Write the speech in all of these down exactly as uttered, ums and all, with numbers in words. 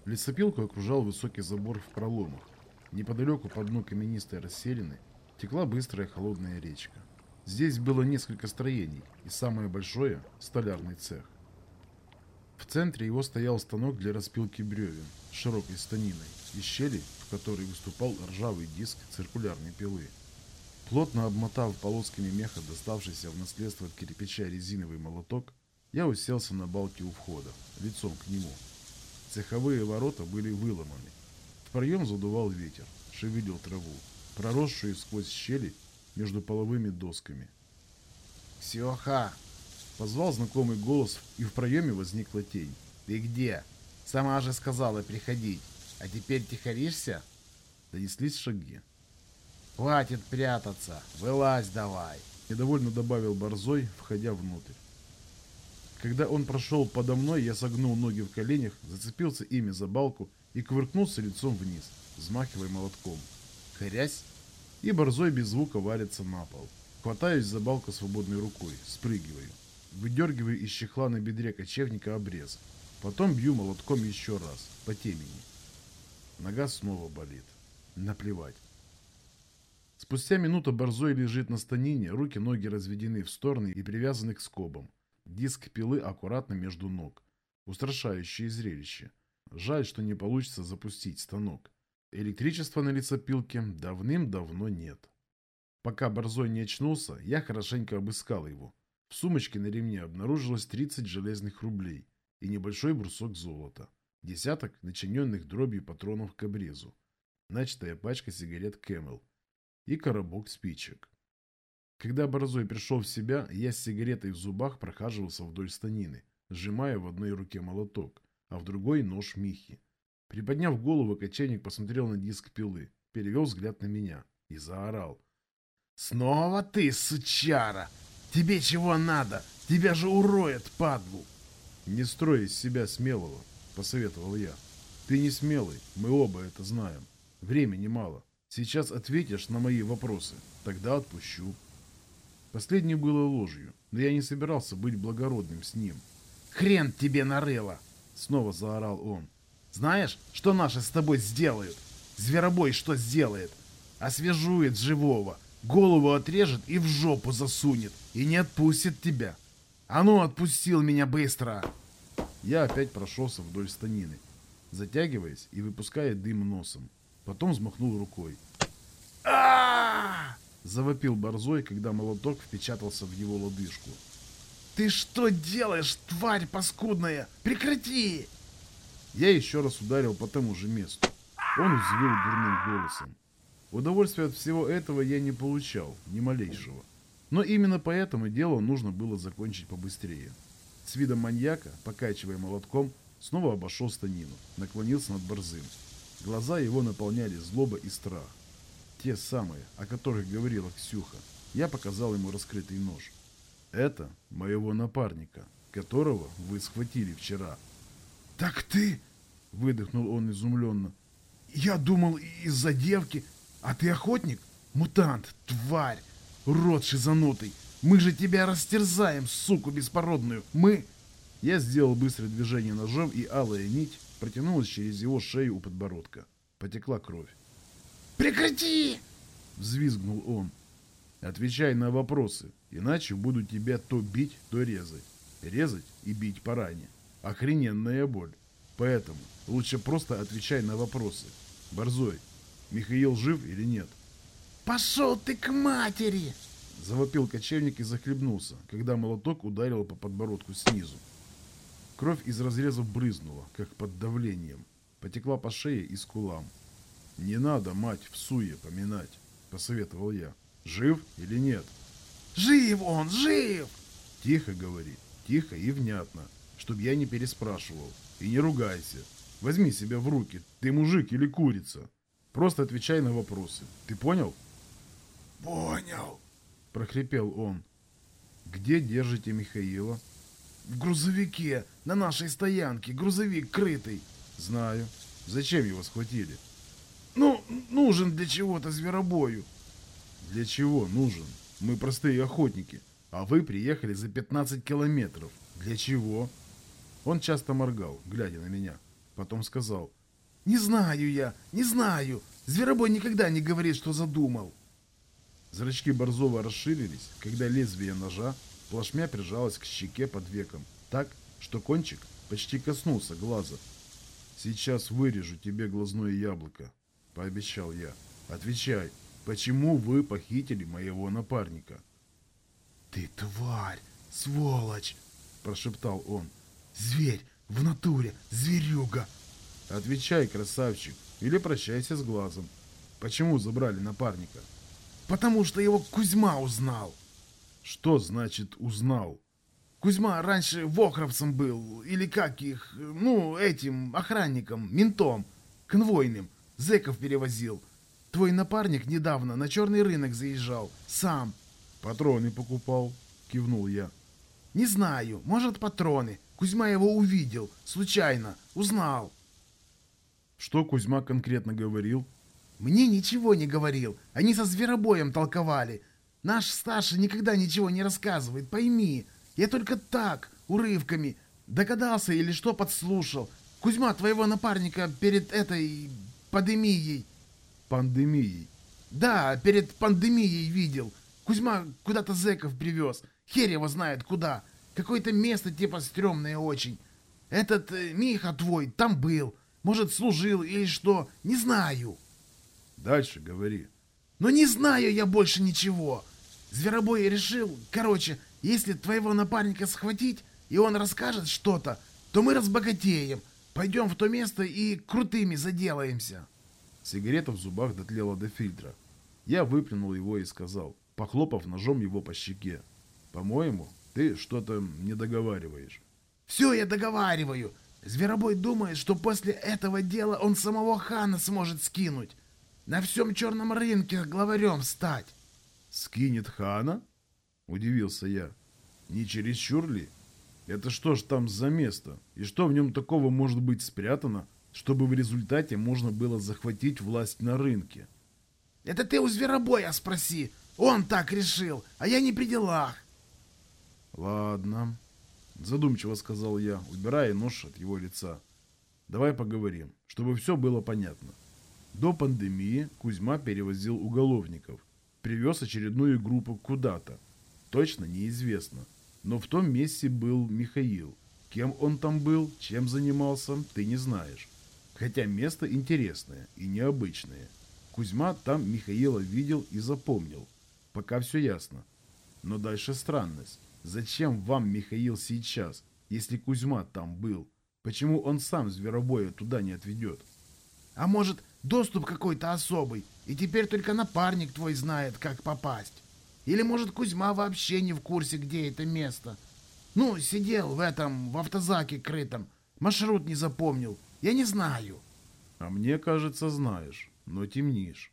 Лесопилку окружал высокий забор в проломах. Неподалеку по дну каменистой расселины текла быстрая холодная речка. Здесь было несколько строений, и самое большое – столярный цех. В центре его стоял станок для распилки бревен с широкой станиной, из щели, в которой выступал ржавый диск циркулярной пилы. Плотно обмотав полосками меха доставшийся в наследство от кирпича резиновый молоток, я уселся на балке у входа, лицом к нему. Цеховые ворота были выломаны. В проем задувал ветер, шевелил траву, проросшую сквозь щели между половыми досками. «Ксюха!» — позвал знакомый голос, и в проеме возникла тень. «Ты где? Сама же сказала приходить. А теперь тихоришься?» Донеслись шаги. «Хватит прятаться! Вылазь давай!» — недовольно добавил Борзой, входя внутрь. Когда он прошел подо мной, я согнул ноги в коленях, зацепился ими за балку и кувыркнулся лицом вниз, взмахивая молотком. Хрясь! И Борзой без звука валится на пол. Хватаюсь за балку свободной рукой, спрыгиваю. Выдергиваю из чехла на бедре кочевника обрез. Потом бью молотком еще раз, по темени. Нога снова болит. Наплевать. Спустя минуту Борзой лежит на станине, руки-ноги разведены в стороны и привязаны к скобам. Диск пилы аккуратно между ног. Устрашающее зрелище. Жаль, что не получится запустить станок. Электричества на лесопилке давным-давно нет. Пока Борзой не очнулся, я хорошенько обыскал его. В сумочке на ремне обнаружилось тридцать железных рублей и небольшой брусок золота. Десяток начиненных дробью патронов к обрезу. Начатая пачка сигарет Camel и коробок спичек. Когда Борзой пришел в себя, я с сигаретой в зубах прохаживался вдоль станины, сжимая в одной руке молоток, а в другой нож Михи. Приподняв голову, кочевник посмотрел на диск пилы, перевел взгляд на меня и заорал. «Снова ты, сучара! Тебе чего надо? Тебя же уроят, падлу!» «Не строй из себя смелого», — посоветовал я. «Ты не смелый, мы оба это знаем. Времени мало. Сейчас ответишь на мои вопросы, тогда отпущу». Последнее было ложью, но я не собирался быть благородным с ним. «Хрен тебе нарыло!» — снова заорал он. «Знаешь, что наши с тобой сделают? Зверобой что сделает? Освежует живого, голову отрежет и в жопу засунет, и не отпустит тебя. А ну, отпустил меня быстро!» Я опять прошелся вдоль станины, затягиваясь и выпуская дым носом. Потом взмахнул рукой. а Завопил Борзой, когда молоток впечатался в его лодыжку. «Ты что делаешь, тварь паскудная? Прекрати!» Я еще раз ударил по тому же месту. Он взвыл дурным голосом. Удовольствия от всего этого я не получал, ни малейшего. Но именно поэтому дело нужно было закончить побыстрее. С видом маньяка, покачивая молотком, снова обошел станину, наклонился над Борзым. Глаза его наполняли злоба и страх. Те самые, о которых говорила Ксюха. Я показал ему раскрытый нож. Это моего напарника, которого вы схватили вчера. «Так ты...» — выдохнул он изумленно. «Я думал, из-за девки. А ты охотник? Мутант, тварь, урод шизанутый. Мы же тебя растерзаем, суку беспородную. Мы...» Я сделал быстрое движение ножом, и алая нить протянулась через его шею у подбородка. Потекла кровь. «Прекрати!» — взвизгнул он. «Отвечай на вопросы, иначе буду тебя то бить, то резать. Резать и бить по ране. Охрененная боль. Поэтому лучше просто отвечай на вопросы. Борзой, Михаил жив или нет?» «Пошел ты к матери!» — завопил кочевник и захлебнулся, когда молоток ударил по подбородку снизу. Кровь из разрезов брызнула, как под давлением. Потекла по шее и скулам. «Не надо, мать, в суе поминать», — посоветовал я. «Жив или нет?» «Жив он, жив!» «Тихо говори, тихо и внятно, чтоб я не переспрашивал. И не ругайся. Возьми себя в руки, ты мужик или курица. Просто отвечай на вопросы. Ты понял?» «Понял», — прохрипел он. «Где держите Михаила?» «В грузовике, на нашей стоянке, грузовик крытый». «Знаю. Зачем его схватили?» «Ну, нужен для чего-то зверобою». «Для чего нужен? Мы простые охотники, а вы приехали за пятнадцать километров. Для чего?» Он часто моргал, глядя на меня. Потом сказал: Не знаю я, не знаю. Зверобой никогда не говорит, что задумал. Зрачки Борзова расширились, когда лезвие ножа плашмя прижалось к щеке под веком, так, что кончик почти коснулся глаза. «Сейчас вырежу тебе глазное яблоко», — пообещал я. «Отвечай, почему вы похитили моего напарника?» «Ты тварь, сволочь!» — прошептал он. «Зверь, в натуре, зверюга!» «Отвечай, красавчик, или прощайся с глазом. Почему забрали напарника?» «Потому что его Кузьма узнал». «Что значит узнал?» Кузьма раньше вохровцем был, или как их, ну, этим, охранником, ментом, конвойным, зэков перевозил. Твой напарник недавно на черный рынок заезжал, сам». «Патроны покупал», — кивнул я. «Не знаю, может, патроны. Кузьма его увидел, случайно, узнал». «Что Кузьма конкретно говорил?» «Мне ничего не говорил, они со зверобоем толковали. Наш старший никогда ничего не рассказывает, пойми. Я только так, урывками, догадался или что подслушал. Кузьма твоего напарника перед этой пандемией». «Пандемией?» «Да, перед пандемией видел. Кузьма куда-то зэков привез. Хер его знает куда. Какое-то место типа стрёмное очень. Этот э, Миха твой там был. Может, служил или что, не знаю». «Дальше говори». «Но не знаю я больше ничего. Зверобой решил, короче, если твоего напарника схватить, и он расскажет что-то, то мы разбогатеем. Пойдем в то место и крутыми заделаемся». Сигарета в зубах дотлела до фильтра. Я выплюнул его и сказал, похлопав ножом его по щеке: «По-моему, ты что-то не договариваешь». «Все я договариваю. Зверобой думает, что после этого дела он самого хана сможет скинуть. На всем черном рынке главарем стать». «Скинет хана?» — удивился я. «Не чересчур ли? Это что ж там за место? И что в нем такого может быть спрятано, чтобы в результате можно было захватить власть на рынке?» «Это ты у Зверобоя спроси. Он так решил, а я не при делах». «Ладно», — задумчиво сказал я, убирая нож от его лица. «Давай поговорим, чтобы все было понятно. До пандемии Кузьма перевозил уголовников, привез очередную группу куда-то. Точно неизвестно. Но в том месте был Михаил. Кем он там был, чем занимался, ты не знаешь. Хотя место интересное и необычное. Кузьма там Михаила видел и запомнил. Пока все ясно. Но дальше странность. Зачем вам Михаил сейчас, если Кузьма там был? Почему он сам Зверобоя туда не отведет?» «А может, доступ какой-то особый, и теперь только напарник твой знает, как попасть? Или, может, Кузьма вообще не в курсе, где это место? Ну, сидел в этом, в автозаке крытом, маршрут не запомнил, я не знаю». «А мне кажется, знаешь, но темнишь».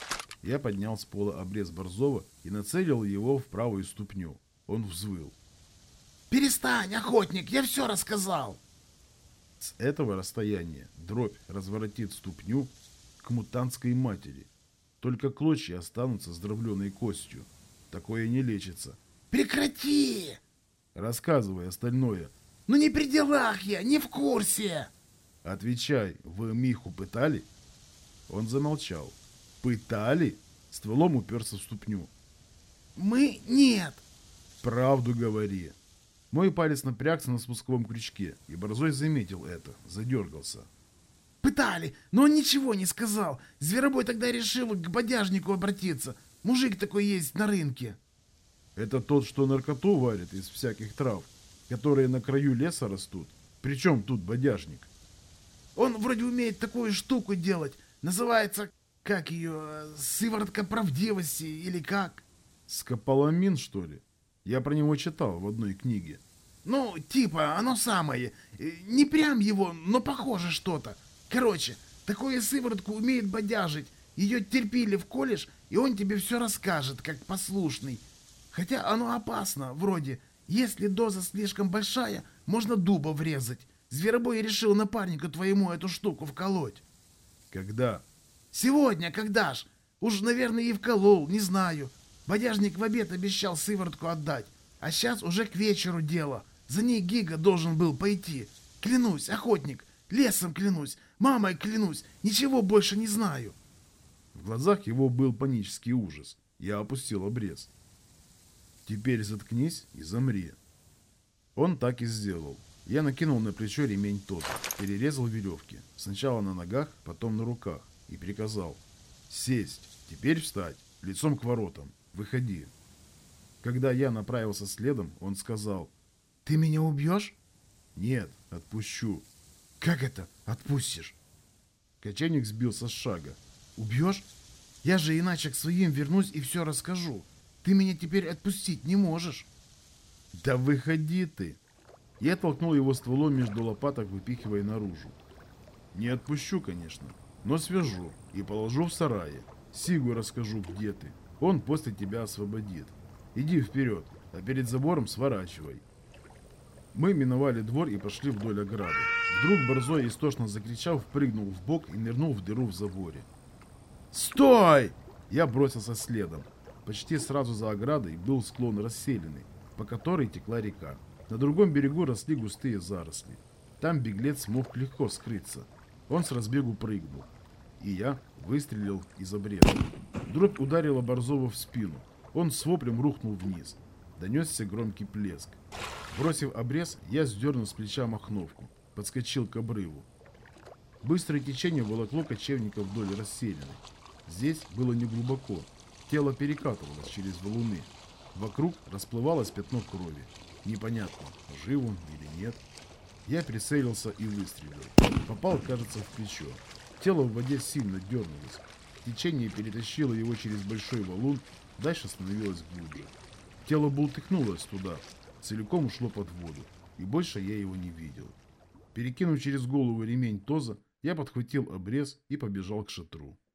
Я поднял с пола обрез Борзова и нацелил его в правую ступню. Он взвыл. «Перестань, охотник, я все рассказал». С этого расстояния дробь разворотит ступню к мутантской матери. Только клочья останутся с дробленой костью. Такое не лечится. «Прекрати!» Рассказывай остальное. «Ну не при делах я, не в курсе!» Отвечай, вы Миху пытали?» Он замолчал. «Пытали?» Стволом уперся в ступню. «Мы нет!» «Правду говори!» Мой палец напрягся на спусковом крючке, и Борзой заметил это, задергался. «Пытали, но он ничего не сказал. Зверобой тогда решил к бодяжнику обратиться. Мужик такой есть на рынке». «Это тот, что наркоту варит из всяких трав, которые на краю леса растут? Причем тут бодяжник?» «Он вроде умеет такую штуку делать. Называется, как ее, сыворотка правдивости или как?» «Скополамин, что ли? Я про него читал в одной книге». «Ну, типа, оно самое. Не прям его, но похоже что-то. Короче, такую сыворотку умеет бодяжить. Ее терпили вколешь, и он тебе все расскажет, как послушный. Хотя оно опасно, вроде. Если доза слишком большая, можно дуба врезать. Зверобой решил напарнику твоему эту штуку вколоть». «Когда?» «Сегодня, когда ж? Уж, наверное, и вколол, не знаю. Бодяжник в обед обещал сыворотку отдать. А сейчас уже к вечеру дело. За ней Гига должен был пойти. Клянусь, охотник, лесом клянусь. Мамой клянусь, ничего больше не знаю. В глазах его был панический ужас. Я опустил обрез. Теперь заткнись и замри. Он так и сделал. Я накинул на плечо ремень Тоза, перерезал веревки. Сначала на ногах, потом на руках. И приказал. Сесть. Теперь встать. Лицом к воротам. Выходи. Когда я направился следом, он сказал. Ты меня убьешь? Нет, отпущу. Как это отпустишь? Кочевник сбился с шага. Убьешь? Я же иначе к своим вернусь и все расскажу. Ты меня теперь отпустить не можешь. Да выходи ты. Я толкнул его стволом между лопаток, выпихивая наружу. Не отпущу, конечно, но свяжу и положу в сарае. Сигу расскажу, где ты. Он после тебя освободит. Иди вперед, а перед забором сворачивай. Мы миновали двор и пошли вдоль ограды. Вдруг Борзой, истошно закричав, прыгнул в бок и нырнул в дыру в заборе. «Стой!» Я бросился следом. Почти сразу за оградой был склон расселенный, по которой текла река. На другом берегу росли густые заросли. Там беглец мог легко скрыться. Он с разбегу прыгнул. И я выстрелил из обреза. Дробь ударила Борзова в спину. Он с воплем рухнул вниз. Донесся громкий плеск. Бросив обрез, я сдернул с плеча махновку. Подскочил к обрыву. Быстрое течение волокло кочевника вдоль расселенной. Здесь было неглубоко. Тело перекатывалось через валуны. Вокруг расплывалось пятно крови. Непонятно, жив он или нет. Я прицелился и выстрелил. Попал, кажется, в плечо. Тело в воде сильно дернулось. Течение перетащило его через большой валун, дальше становилось глубже. Тело бултыхнулось туда, целиком ушло под воду, и больше я его не видел. Перекинув через голову ремень Тоза, я подхватил обрез и побежал к шатру.